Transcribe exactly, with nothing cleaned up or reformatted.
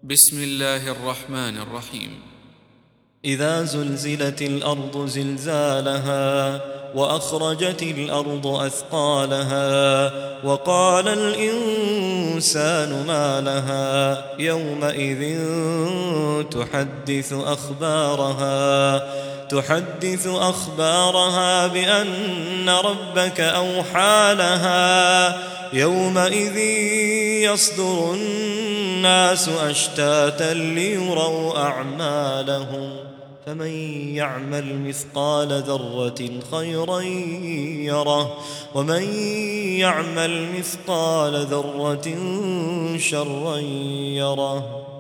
بسم الله الرحمن الرحيم. إذا زلزلت الأرض زلزالها وأخرجت الأرض أثقالها وقال الإنسان ما لها يومئذ تحدث أخبارها تحدث أخبارها بأن ربك أوحى لها يومئذ يصدر الناس أشتاتا ليروا أعمالهم فمن يعمل مثقال ذرة خيرا يره ومن يعمل مثقال ذرة شرا يره.